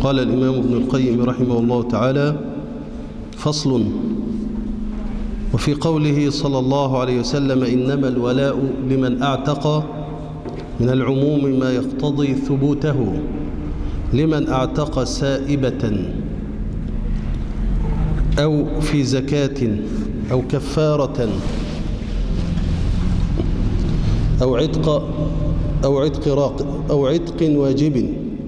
قال الإمام ابن القيم رحمه الله تعالى: فصل. وفي قوله صلى الله عليه وسلم: إنما الولاء لمن أعتق، من العموم ما يقتضي ثبوته لمن أعتق سائبة أو في زكاة أو كفارة أو عتق واجب.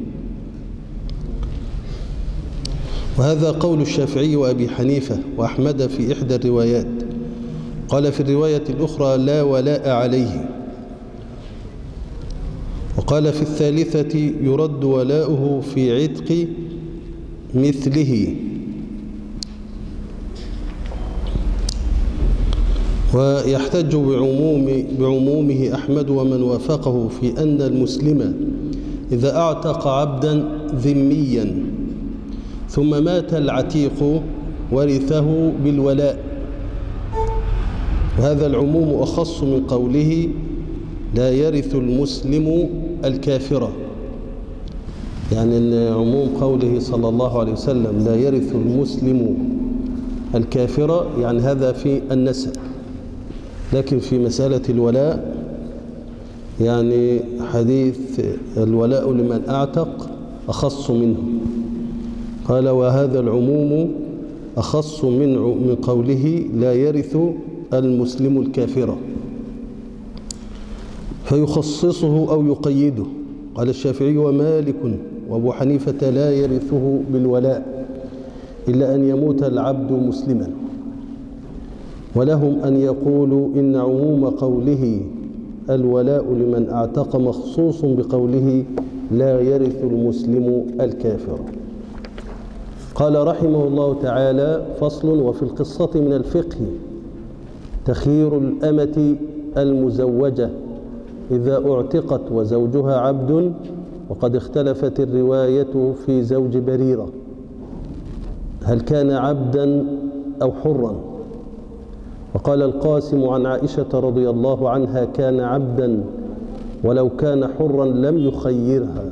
وهذا قول الشافعي وأبي حنيفة وأحمد في إحدى الروايات. قال في الرواية الأخرى: لا ولاء عليه. وقال في الثالثة: يرد ولاؤه في عتق مثله. ويحتج بعمومه أحمد ومن وافقه في أن المسلم إذا أعتق عبدا ذميا ثم مات العتيق ورثه بالولاء. وهذا العموم أخص من قوله: لا يرث المسلم الكافر. يعني عموم قوله صلى الله عليه وسلم: لا يرث المسلم الكافر، يعني هذا في النسب. لكن في مسألة الولاء، يعني حديث الولاء لمن أعتق أخص منه. قال: وهذا العموم أخص من قوله: لا يرث المسلم الكافر، فيخصصه أو يقيده. قال الشافعي ومالك وأبو حنيفة: لا يرثه بالولاء إلا أن يموت العبد مسلما. ولهم أن يقولوا إن عموم قوله الولاء لمن أعتق مخصوص بقوله: لا يرث المسلم الكافر. قال رحمه الله تعالى: فصل. وفي القصة من الفقه تخيير الأمة المزوجة إذا اعتقت وزوجها عبد، وقد اختلفت الرواية في زوج بريرة، هل كان عبدا أو حرا؟ وقال القاسم عن عائشة رضي الله عنها: كان عبدا، ولو كان حرا لم يخيرها.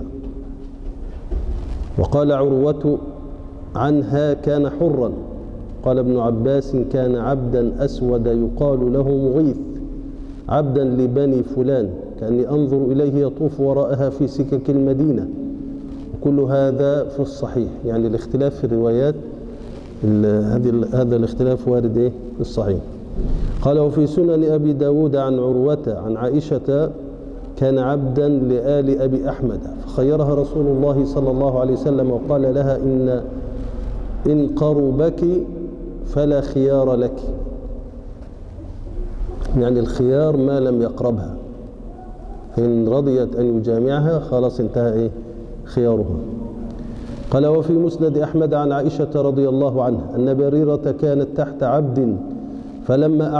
وقال عروة عنها: كان حرا. قال ابن عباس: كان عبدا أسود يقال له مغيث، عبدا لبني فلان، كأني أنظر إليه يطوف وراءها في سكك المدينة. وكل هذا في الصحيح، يعني الاختلاف في الروايات، هذا الاختلاف وارد في الصحيح. قال: وفي سنن أبي داود عن عروة عن عائشة: كان عبدا لآل أبي أحمد، فخيرها رسول الله صلى الله عليه وسلم وقال لها: إن قربك فلا خيار لك، يعني الخيار ما لم يقربها، فإن رضيت أن يجامعها خلاص انتهى خيارها. قال: وفي مسند أحمد عن عائشة رضي الله عنها أن بريرة كانت تحت عبد، فلما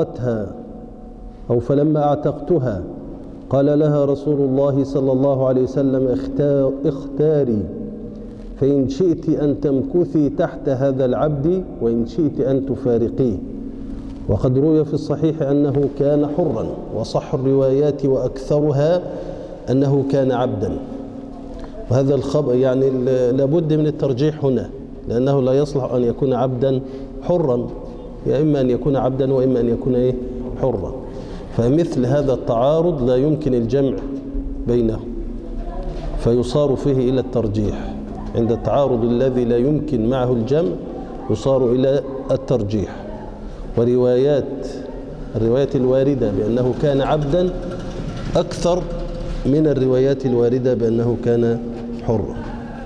أعتقتها قال لها رسول الله صلى الله عليه وسلم: اختاري، فإن شئت أن تمكثي تحت هذا العبد، وإن شئت أن تفارقيه. وقد روي في الصحيح أنه كان حرا، وصح الروايات وأكثرها أنه كان عبدا. وهذا الخبر يعني لابد من الترجيح هنا، لأنه لا يصلح أن يكون عبدا حرا، إما أن يكون عبدا وإما أن يكون حرا. فمثل هذا التعارض لا يمكن الجمع بينه، فيصار فيه إلى الترجيح. عند التعارض الذي لا يمكن معه الجمع يصار إلى الترجيح. الروايات الواردة بأنه كان عبدا أكثر من الروايات الواردة بأنه كان حرا.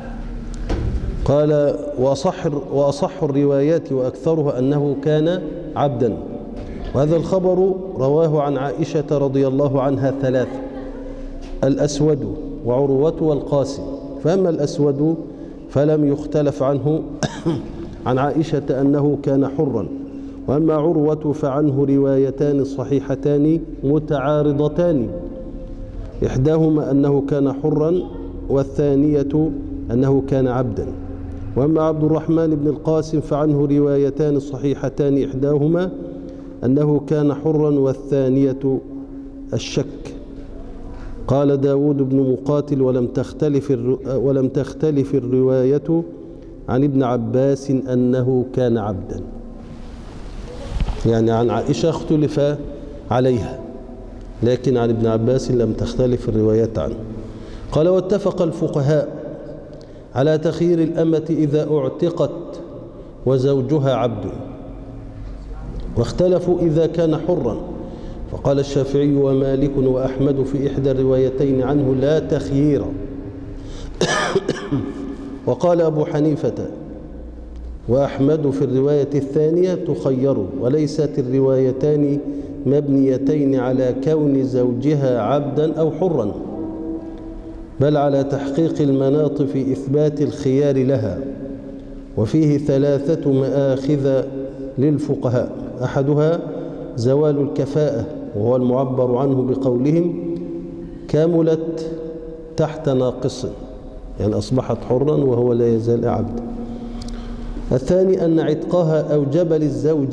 قال: وأصح الروايات وأكثرها أنه كان عبدا. وهذا الخبر رواه عن عائشة رضي الله عنها ثلاثة: الأسود وعروة والقاسم. فأما الأسود فلم يختلف عنه عن عائشة أنه كان حرا، وأما عروة فعنه روايتان صحيحتان متعارضتان، إحداهما أنه كان حرا، والثانية أنه كان عبدا. وأما عبد الرحمن بن القاسم فعنه روايتان صحيحتان، إحداهما أنه كان حرا والثانية الشك. قال داود بن مقاتل ولم تختلف الرواية عن ابن عباس أنه كان عبدا، يعني عن عائشة اختلف عليها، لكن عن ابن عباس لم تختلف الروايات عنه. قال واتفق الفقهاء على تخيير الأمة إذا اعتقت وزوجها عبد، واختلفوا إذا كان حرا، فقال الشافعي ومالك وأحمد في إحدى الروايتين عنه لا تخيير، وقال أبو حنيفة وأحمد في الرواية الثانية تخير، وليست الروايتان مبنيتين على كون زوجها عبدا أو حرا، بل على تحقيق المناط في إثبات الخيار لها. وفيه 3 مآخذ للفقهاء، أحدها زوال الكفاءة، وهو المعبر عنه بقولهم كاملت تحت ناقص، يعني أصبحت حرا وهو لا يزال عبدا. الثاني أن عتقها أوجب للزوج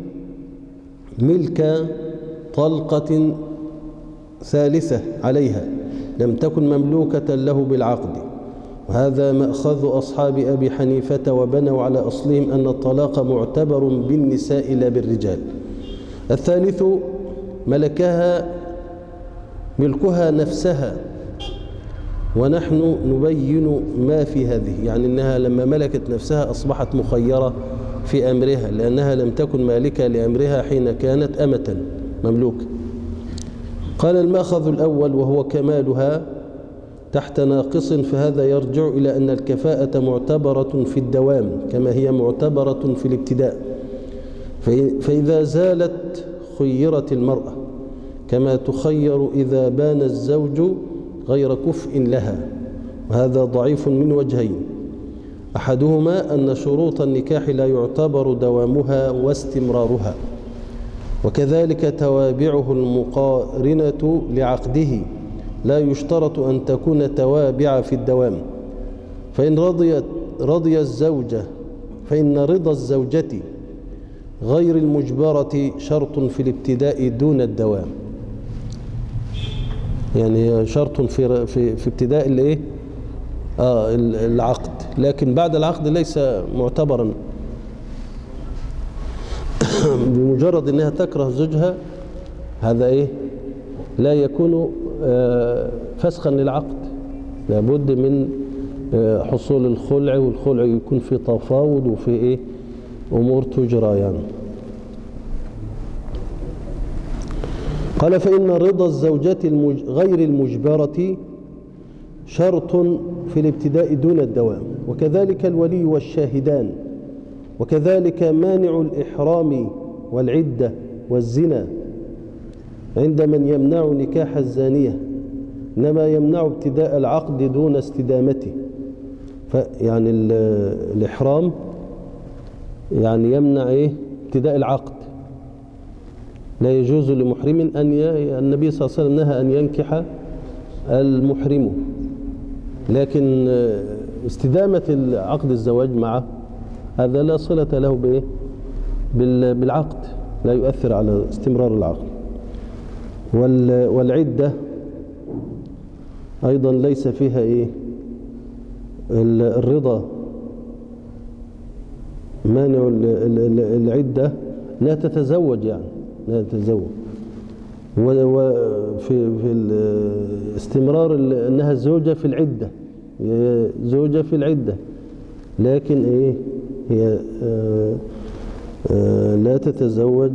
ملك طلقة ثالثة عليها لم تكن مملوكة له بالعقد، وهذا مأخذ أصحاب أبي حنيفة، وبنوا على أصلهم أن الطلاق معتبر بالنساء لا بالرجال. الثالث ملكها نفسها، ونحن نبين ما في هذه، يعني أنها لما ملكت نفسها أصبحت مخيرة في أمرها، لأنها لم تكن مالكة لأمرها حين كانت أمة مملوكة. قال المأخذ الأول وهو كمالها تحت ناقص، فهذا يرجع إلى أن الكفاءة معتبرة في الدوام كما هي معتبرة في الابتداء، فإذا زالت خيرت المرأة كما تخير إذا بان الزوج غير كفء لها، وهذا ضعيف من وجهين، أحدهما أن شروط النكاح لا يعتبر دوامها واستمرارها، وكذلك توابعه المقارنة لعقده لا يشترط أن تكون توابع في الدوام، فإن رضا الزوجة غير المجبرة شرط في الابتداء دون الدوام، يعني شرط في ابتداء العقد، لكن بعد العقد ليس معتبرا. بمجرد أنها تكره زوجها هذا لا يكون فسخا للعقد، لابد من حصول الخلع، والخلع يكون في تفاوض وفي أمور تجرى يعني. قال فإن رضا الزوجة غير المجبرة شرط في الابتداء دون الدوام، وكذلك الولي والشاهدان، وكذلك مانع الإحرام والعدة والزنا عند من يمنع نكاح الزانية، إنما يمنع ابتداء العقد دون استدامته، يعني الإحرام يعني يمنع ابتداء العقد، لا يجوز لمحرم النبي صلى الله عليه وسلم نهى أن ينكح المحرم، لكن استدامة عقد الزواج معه هذا لا صلة له بالعقد، لا يؤثر على استمرار العقد. والعدة أيضا ليس فيها الرضا، مانع العدة لا تتزوج، يعني لا تتزوج، وفي استمرار أنها زوجة في العدة، زوجة في العدة، لكن هي لا تتزوج،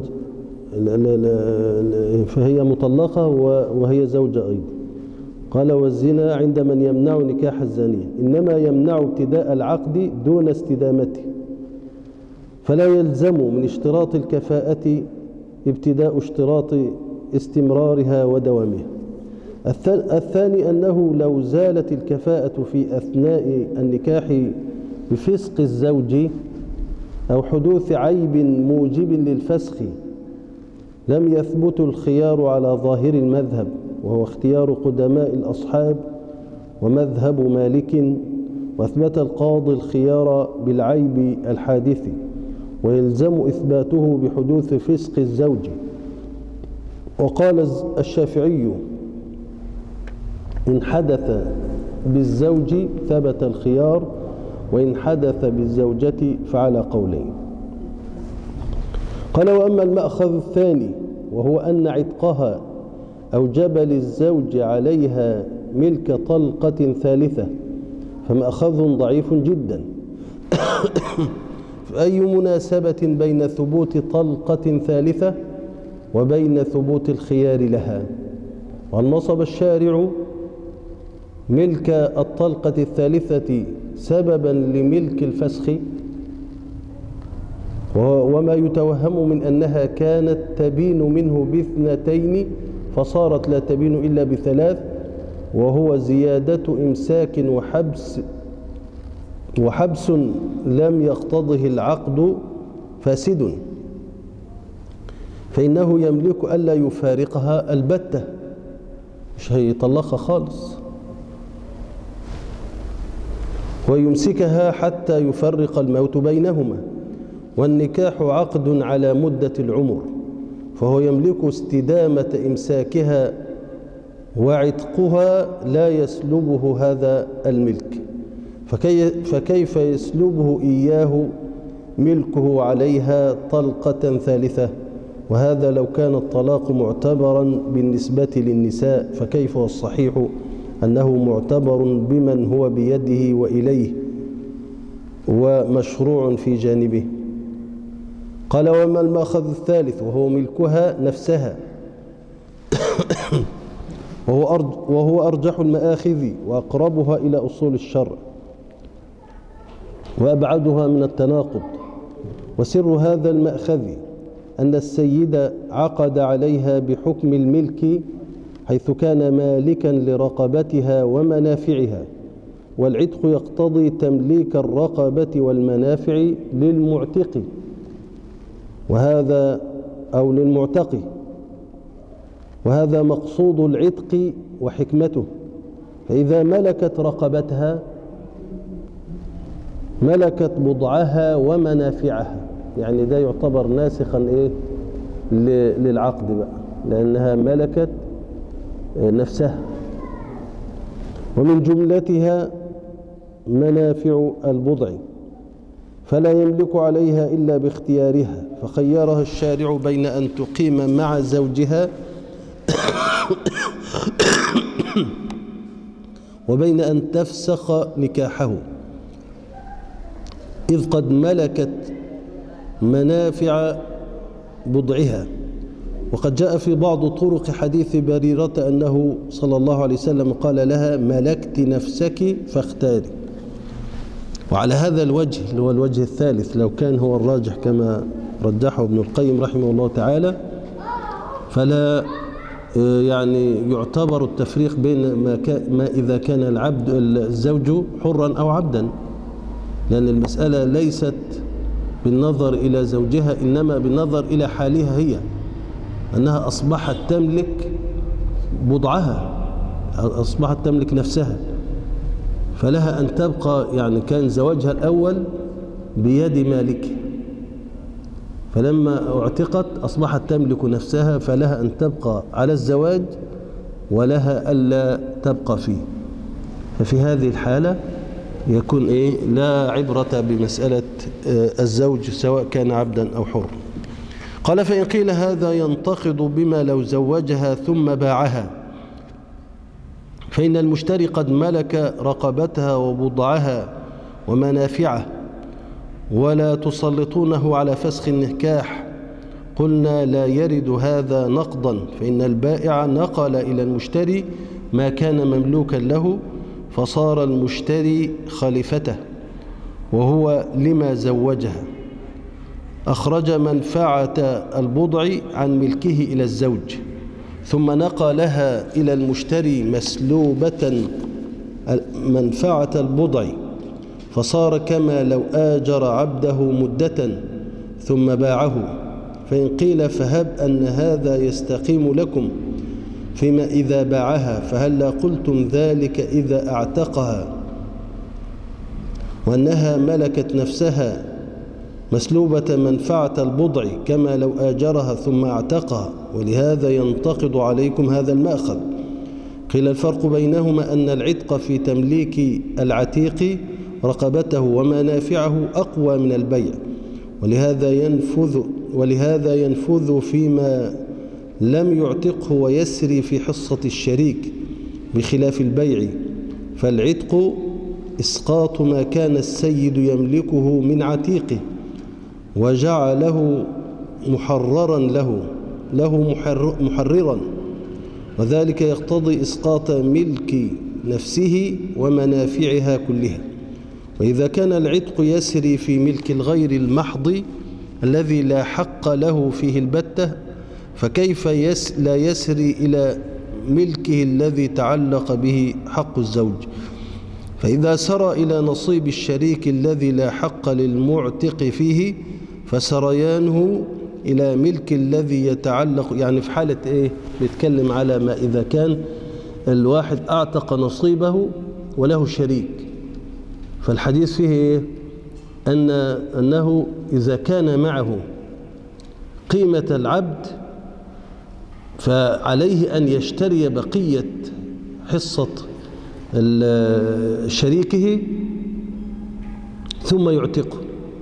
فهي مطلقة وهي زوجة أيضا. قال والزنا عند من يمنع نكاح الزانية، إنما يمنع ابتداء العقد دون استدامته، فلا يلزم من اشتراط الكفاءة ابتداء اشتراط استمرارها ودوامها. الثاني أنه لو زالت الكفاءة في أثناء النكاح بفسق الزوج أو حدوث عيب موجب للفسخ لم يثبت الخيار على ظاهر المذهب، وهو اختيار قدماء الأصحاب ومذهب مالك، وأثبت القاضي الخيار بالعيب الحادث، ويلزم إثباته بحدوث فسق الزوج. وقال الشافعي إن حدث بالزوج ثبت الخيار، وإن حدث بالزوجة فعلى قولين. قال: وأما المأخذ الثاني وهو أن عتقها أوجب للزوج عليها ملك طلقة ثالثة فمأخذ ضعيف جدا. فأي مناسبة بين ثبوت طلقة ثالثة وبين ثبوت الخيار لها؟ وهل نصب الشارع ملك الطلقة الثالثة سببا لملك الفسخ؟ وما يتوهم من أنها كانت تبين منه باثنتين فصارت لا تبين إلا بثلاث، وهو زيادة إمساك وحبس لم يقتضه العقد فاسد، فإنه يملك ألا يفارقها البتة، مش هيطلقها خالص، ويمسكها حتى يفرق الموت بينهما، والنكاح عقد على مدة العمر، فهو يملك استدامة إمساكها، وعتقها لا يسلبه هذا الملك، فكيف يسلبه إياه ملكه عليها طلقة ثالثة؟ وهذا لو كان الطلاق معتبرا بالنسبة للنساء، فكيف والصحيح أنه معتبر بمن هو بيده وإليه ومشروع في جانبه. قال: وما المأخذ الثالث وهو ملكها نفسها وهو أرجح المآخذ وأقربها إلى أصول الشرع وأبعدها من التناقض. وسر هذا المأخذ أن السيد عقد عليها بحكم الملك حيث كان مالكا لرقبتها ومنافعها، والعتق يقتضي تمليك الرقبة والمنافع للمعتق، وهذا أو للمعتق، وهذا مقصود العتق وحكمته. فإذا ملكت رقبتها ملكت بضعها ومنافعها، يعني ده يعتبر ناسخا للعقد بقى، لأنها ملكت نفسها، ومن جملتها منافع البضع، فلا يملك عليها إلا باختيارها، فخيرها الشارع بين أن تقيم مع زوجها وبين أن تفسخ نكاحه، إذ قد ملكت منافع بضعها. وقد جاء في بعض طرق حديث بريرة أنه صلى الله عليه وسلم قال لها: ملكت نفسك فاختاري. وعلى هذا الوجه اللي هو الوجه الثالث، لو كان هو الراجح كما رجحه ابن القيم رحمه الله تعالى، فلا يعني يعتبر التفريق بين ما إذا كان الزوج حرا أو عبدا، لأن المسألة ليست بالنظر إلى زوجها، إنما بالنظر إلى حالها هي، أنها أصبحت تملك بضعها، أصبحت تملك نفسها، فلها أن تبقى، يعني كان زواجها الأول بيد مالك، فلما اعتقت أصبحت تملك نفسها، فلها أن تبقى على الزواج ولها ألا تبقى فيه. ففي هذه الحالة يكون لا عبرة بمسألة الزوج سواء كان عبدا أو حر. قال: فإن قيل هذا ينتقض بما لو زوجها ثم باعها، فإن المشتري قد ملك رقبتها وبضعها ومنافعه ولا تسلطونه على فسخ النكاح. قلنا: لا يرد هذا نقضا، فإن البائع نقل إلى المشتري ما كان مملوكا له، فصار المشتري خليفته وهو لما زوجها، أخرج منفعة البضع عن ملكه إلى الزوج، ثم نقلها إلى المشتري مسلوبة منفعة البضع، فصار كما لو آجر عبده مدة ثم باعه. فإن قيل: فهب أن هذا يستقيم لكم فيما إذا باعها، فهلا قلتم ذلك إذا اعتقها، وأنها ملكت نفسها مسلوبة منفعة البضع كما لو آجرها ثم اعتقها، ولهذا ينتقض عليكم هذا المأخذ. قيل الفرق بينهما أن العتق في تمليك العتيق رقبته ومنافعه أقوى من البيع، ولهذا ينفذ فيما لم يعتقه ويسري في حصة الشريك بخلاف البيع. فالعتق إسقاط ما كان السيد يملكه من عتيقه وجعله محررا محررا، وذلك يقتضي إسقاط ملك نفسه ومنافعها كلها. وإذا كان العتق يسري في ملك الغير المحض الذي لا حق له فيه البتة، فكيف لا يسري إلى ملكه الذي تعلق به حق الزوج؟ فإذا سرى إلى نصيب الشريك الذي لا حق للمعتق فيه فسريانه إلى ملك الذي يتعلق، يعني في حالة إيه؟ بيتكلم على ما إذا كان الواحد أعتق نصيبه وله شريك، فالحديث فيه إيه؟ أنه إذا كان معه قيمة العبد فعليه أن يشتري بقية حصة شريكه ثم يعتقه.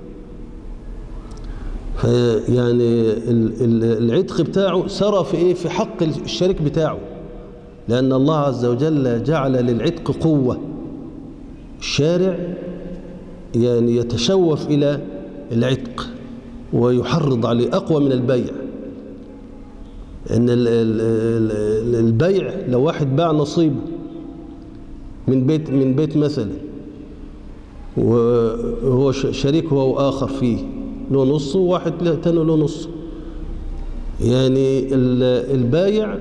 فيعني العتق بتاعه سرى في إيه؟ في حق الشريك بتاعه، لأن الله عز وجل جعل للعتق قوة. الشارع يعني يتشوف إلى العتق ويحرض عليه أقوى من البيع. إن البيع لو واحد باع نصيبه من بيت مثلا وهو شريك هو آخر فيه له نصه وواحد تاني له نصه، يعني البايع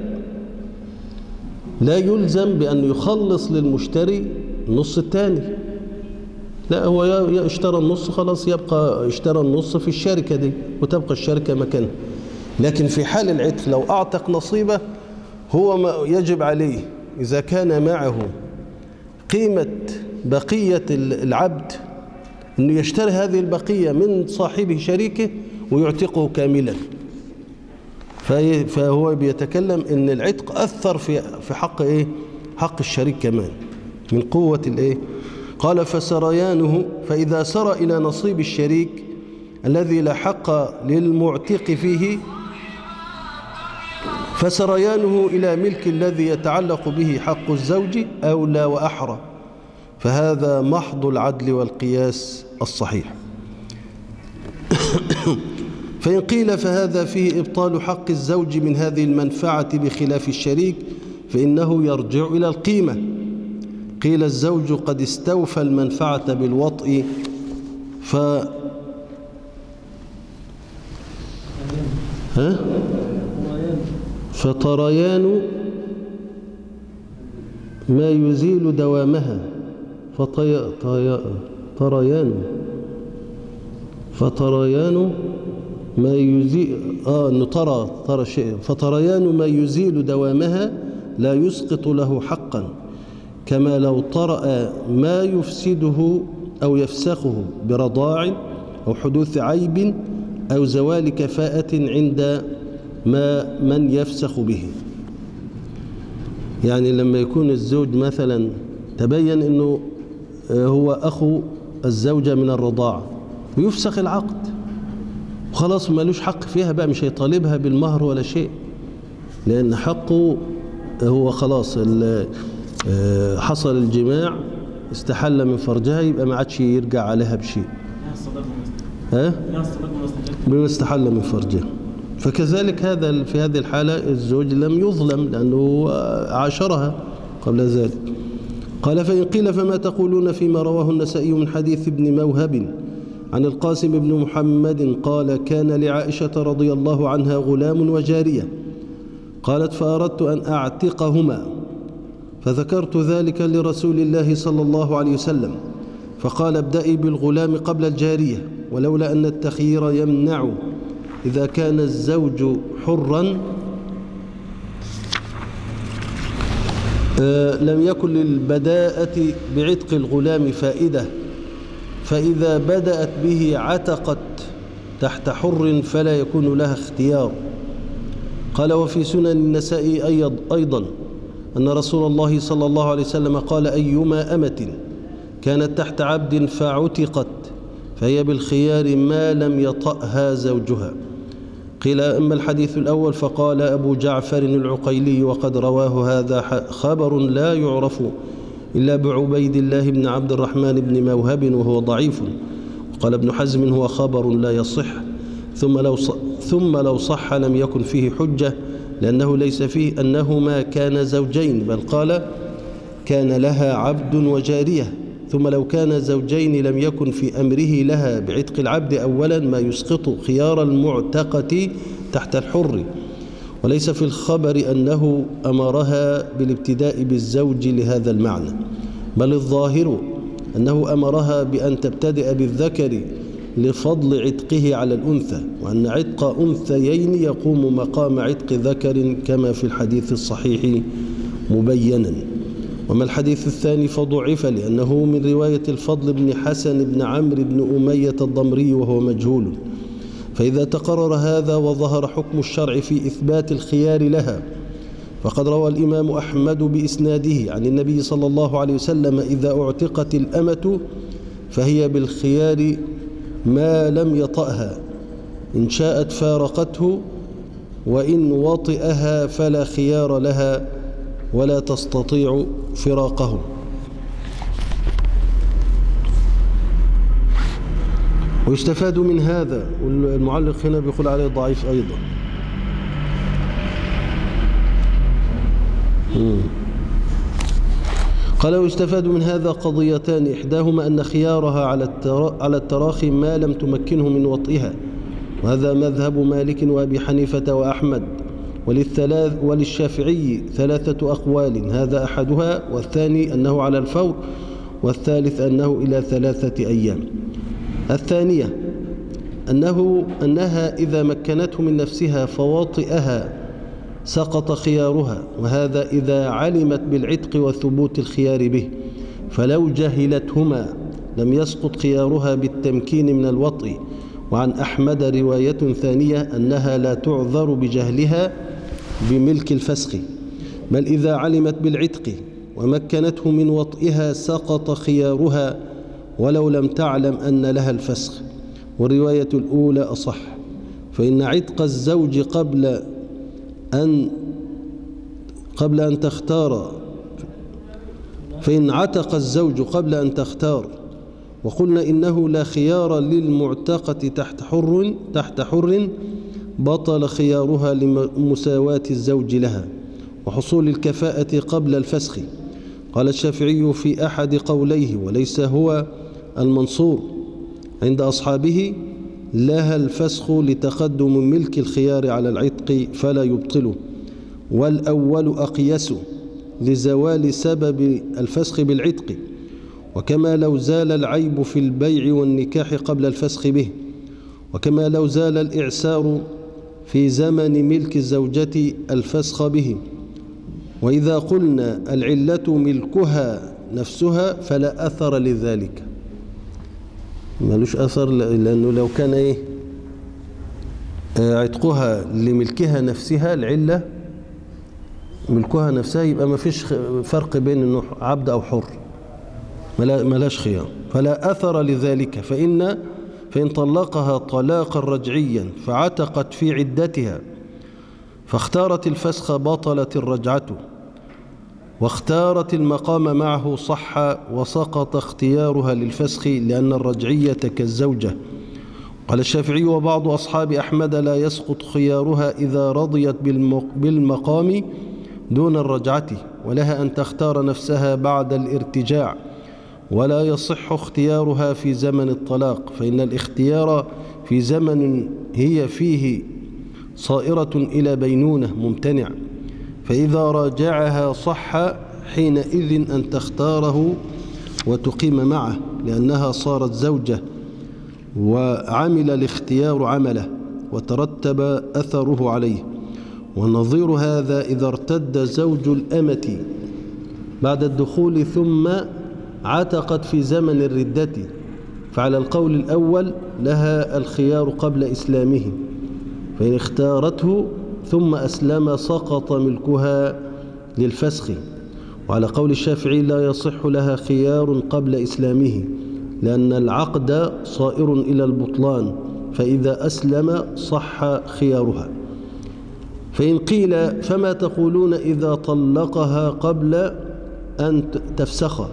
لا يلزم بأن يخلص للمشتري النص الثاني، لا هو اشترى النص خلاص يبقى اشترى النص في الشركة دي وتبقى الشركة مكانها. لكن في حال العتق لو أعتق نصيبه هو ما يجب عليه إذا كان معه قيمة بقية العبد أنه يشتري هذه البقية من صاحبه شريكه ويعتقه كاملا. فهو بيتكلم أن العتق أثر في حق إيه؟ حق الشريك كمان من قوة الإيه؟ قال فسريانه، فإذا سرى إلى نصيب الشريك الذي لا حق للمعتق فيه فسريانه إلى ملك الذي يتعلق به حق الزوج أولى وأحرى، فهذا محض العدل والقياس الصحيح. فإن قيل فهذا فيه إبطال حق الزوج من هذه المنفعة بخلاف الشريك فإنه يرجع إلى القيمة. قيل الزوج قد استوفى المنفعة بالوطء فطريان ما يزيل دوامها فطريان ما يزيل ترى شيء فطريان ما يزيل دوامها لا يسقط له حقا، كما لو طرأ ما يفسده أو يفسخه برضاع أو حدوث عيب أو زوال كفاءة عند من يفسخ به. يعني لما يكون الزوج مثلا تبين أنه هو أخو الزوجة من الرضاعة ويفسخ العقد وخلاص مالوش حق فيها بقى، مش هيطالبها بالمهر ولا شيء، لأن حقه هو خلاص حصل الجماع استحل من فرجها، يبقى ما عادش يرجع عليها بشيء بما استحل من فرجها. فكذلك هذا في هذه الحالة الزوج لم يظلم لأنه عاشرها قبل ذلك. قال فإن قيل فما تقولون فيما رواه النسائي من حديث ابن موهب عن القاسم بن محمد قال كان لعائشة رضي الله عنها غلام وجارية، قالت فأردت أن أعتقهما فذكرت ذلك لرسول الله صلى الله عليه وسلم فقال ابدأي بالغلام قبل الجارية، ولولا أن التخيير يمنع إذا كان الزوج حرا لم يكن للبداءة بعتق الغلام فائدة، فإذا بدأت به عتقت تحت حر فلا يكون لها اختيار. قال وفي سنن النسائي أيضا أن رسول الله صلى الله عليه وسلم قال: أيما أمة كانت تحت عبد فعتقت فهي بالخيار ما لم يطأها زوجها. قيل: أما الحديث الأول فقال أبو جعفر العقيلي: وقد رواه هذا خبر لا يعرف إلا بعبيد الله بن عبد الرحمن بن موهب وهو ضعيف. وقال ابن حزم: هو خبر لا يصح، ثم لو صح لم يكن فيه حجة، لأنه ليس فيه أنهما كان زوجين، بل قال كان لها عبد وجارية. ثم لو كان زوجين لم يكن في أمره لها بعتق العبد أولا ما يسقط خيار المعتقة تحت الحر، وليس في الخبر أنه أمرها بالابتداء بالزوج لهذا المعنى، بل الظاهر أنه أمرها بأن تبتدئ بالذكر لفضل عتقه على الأنثى، وأن عتق أنثيين يقوم مقام عتق ذكر كما في الحديث الصحيح مبينا. وما الحديث الثاني فضعف لأنه من رواية الفضل بن حسن بن عمرو بن أمية الضمري وهو مجهول. فإذا تقرر هذا وظهر حكم الشرع في إثبات الخيار لها، فقد روى الإمام أحمد بإسناده عن النبي صلى الله عليه وسلم: إذا اعتقت الأمة فهي بالخيار ما لم يطأها، إن شاءت فارقته وإن وطئها فلا خيار لها ولا تستطيع فراقه. ويستفاد من هذا، والمعلق هنا بيقول عليه ضعيف أيضا. قال: ويستفاد من هذا قضيتان، إحداهما أن خيارها على التراخي ما لم تمكنه من وطئها، وهذا مذهب مالك وأبي حنيفة وأحمد، وللشافعي 3 أقوال، هذا أحدها، والثاني أنه على الفور، والثالث أنه إلى 3 أيام. الثانية أنها إذا مكنته من نفسها فواطئها سقط خيارها، وهذا إذا علمت بالعتق وثبوت الخيار به، فلو جهلتهما لم يسقط خيارها بالتمكين من الوطء. وعن أحمد رواية ثانية أنها لا تعذر بجهلها بملك الفسخ، بل إذا علمت بالعتق ومكنته من وطئها سقط خيارها ولو لم تعلم أن لها الفسخ. والرواية الأولى أصح، فإن عتق الزوج قبل أن تختار، فإن عتق الزوج قبل أن تختار، وقلنا إنه لا خيار للمعتقة تحت حر، بطل خيارها لمساواة الزوج لها وحصول الكفاءة قبل الفسخ. قال الشافعي في أحد قوليه، وليس هو المنصور عند أصحابه: لها الفسخ لتقدم ملك الخيار على العتق فلا يبطله، والأول أقيس لزوال سبب الفسخ بالعتق، وكما لو زال العيب في البيع والنكاح قبل الفسخ به، وكما لو زال الإعسار في زمن ملك الزوجة الفسخ به. وإذا قلنا العلة ملكها نفسها فلا أثر لذلك، ملوش أثر، لأنه لو كان عتقها لملكها نفسها، العلة ملكها نفسها، يبقى ما فيش فرق بين أنه عبد أو حر، ملاش خيار، فلا أثر لذلك. فإن طلقها طلاقا رجعيا فعتقت في عدتها فاختارت الفسخ بطلت الرجعة، واختارت المقام معه صح وسقط اختيارها للفسخ، لأن الرجعية كالزوجة. قال الشافعي وبعض أصحاب أحمد: لا يسقط خيارها إذا رضيت بالمقام دون الرجعة، ولها أن تختار نفسها بعد الارتجاع، ولا يصح اختيارها في زمن الطلاق، فإن الاختيار في زمن هي فيه صائرة إلى بينونة ممتنع، فإذا راجعها صح حينئذ أن تختاره وتقيم معه، لأنها صارت زوجة وعمل الاختيار عمله وترتب أثره عليه. ونظير هذا إذا ارتد زوج الأمة بعد الدخول ثم عتقت في زمن الردة، فعلى القول الأول لها الخيار قبل إسلامه، فإن اختارته ثم أسلم سقط ملكها للفسخ. وعلى قول الشافعي لا يصح لها خيار قبل إسلامه، لأن العقد صائر إلى البطلان، فإذا أسلم صح خيارها. فإن قيل فما تقولون إذا طلقها قبل أن تفسخ،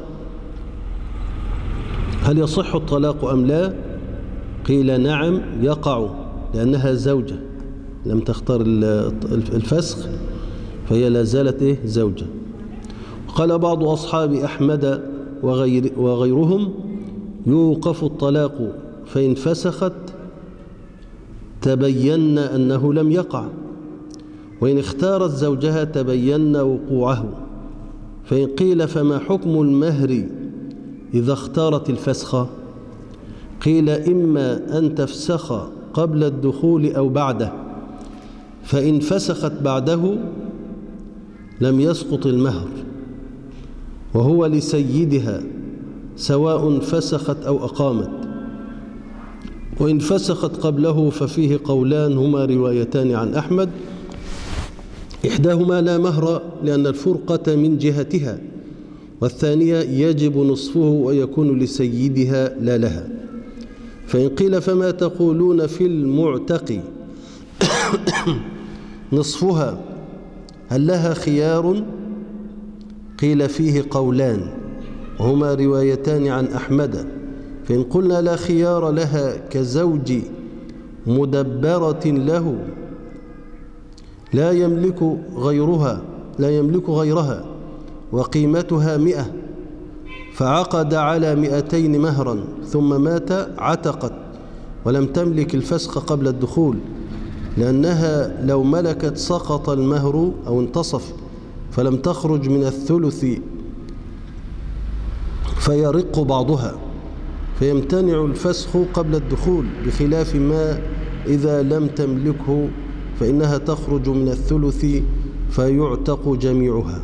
هل يصح الطلاق أم لا؟ قيل نعم يقع، لأنها زوجة لم تختار الفسخ، فهي لا زالت زوجة. قال بعض أصحاب أحمد وغيرهم يوقف الطلاق، فإن فسخت تبين أنه لم يقع، وإن اختارت زوجها تبين وقوعه. فإن قيل فما حكم المهر إذا اختارت الفسخ؟ قيل إما أن تفسخ قبل الدخول أو بعده، فإن فسخت بعده لم يسقط المهر، وهو لسيدها سواء فسخت أو أقامت. وإن فسخت قبله ففيه قولان هما روايتان عن أحمد، إحداهما لا مهر لأن الفرقة من جهتها، والثانية يجب نصفه ويكون لسيدها لا لها. فإن قيل فما تقولون في المعتق نصفها هل لها خيار؟ قيل فيه قولان وهما روايتان عن أحمد. فإن قلنا لا خيار لها كزوج مدبرة له لا يملك غيرها وقيمتها 100، فعقد على 200 مهرا ثم مات عتقت ولم تملك الفسخ قبل الدخول، لأنها لو ملكت سقط المهر أو انتصف، فلم تخرج من الثلث فيرق بعضها، فيمتنع الفسخ قبل الدخول، بخلاف ما إذا لم تملكه فإنها تخرج من الثلث فيعتق جميعها.